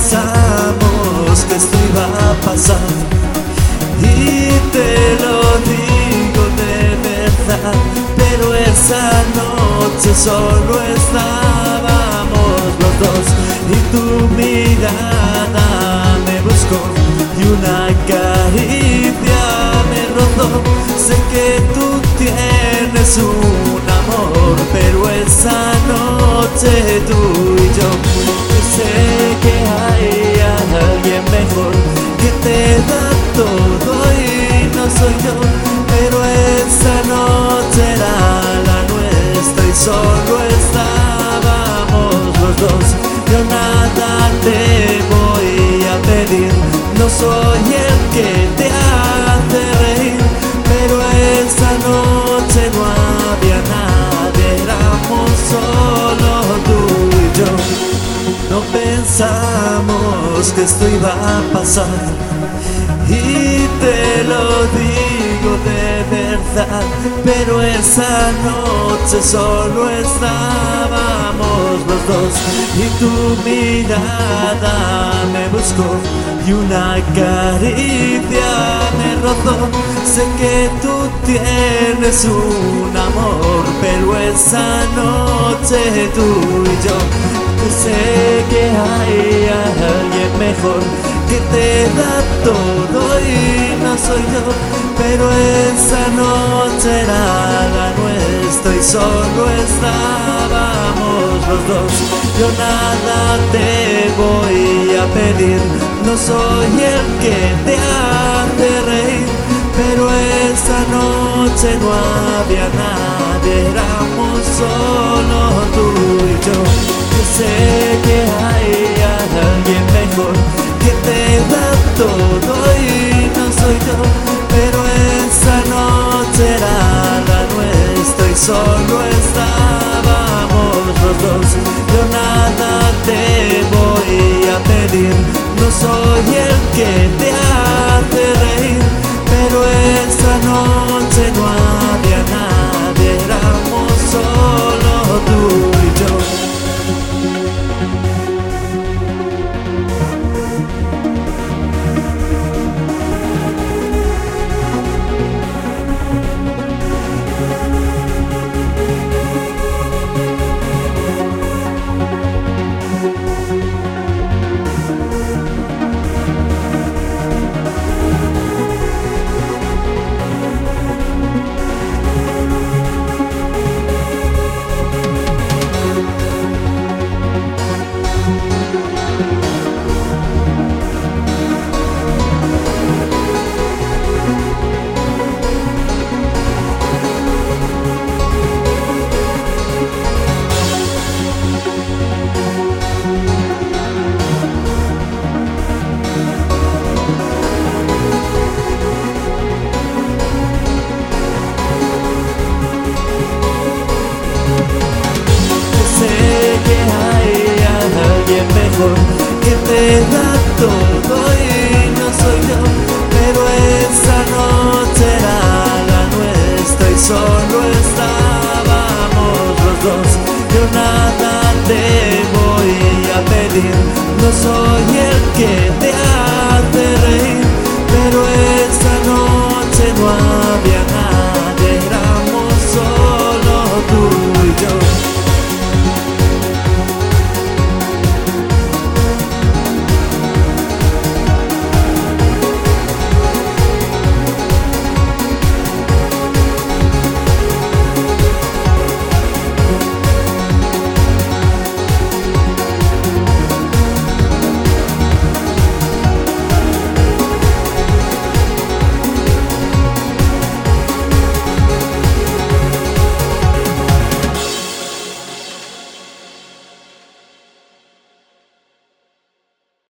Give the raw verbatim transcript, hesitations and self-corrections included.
pensamos que esto iba a pasar, y te lo digo de verdad, pero esa noche solo estábamos los dos, y tu mirada me buscó y una caricia me rozó. Sé que tú tienes un amor, pero esa noche tú y yo, yo sé que hay alguien mejor que te da todo y no soy yo, pero esa noche era la nuestra y solo estábamos los dos. Yo nada te voy a pedir, no soy el que te hace reír, pero esa noche no había nadie, éramos solo tú y yo. No pensamos que esto iba a pasar, y te lo digo de verdad, pero esa noche solo estábamos los dos, y tu mirada me buscó y una caricia me rozó. Sé que tú tienes un amor, pero esa noche tú y yo, yo sé que hay alguien mejor que te da todo y no soy yo, pero esa noche era la nuestra y solo estábamos los dos. Yo nada te voy a pedir, no soy el que te hace reír, pero esa noche no había nadie, éramos solo tú y yo. Yo sé que hay alguien mejor que te da todo y no soy yo, pero esa noche era la nuestra y solo estábamos los dos. Yo nada te voy a pedir, no soy el que te hace reír, pero esa noche no había nadie, éramos solo tú y yo. Que te da todo y no soy yo, pero esa noche era la nuestra y solo estábamos los dos. Yo nada te voy a pedir, no soy el que te hace reír, pero esa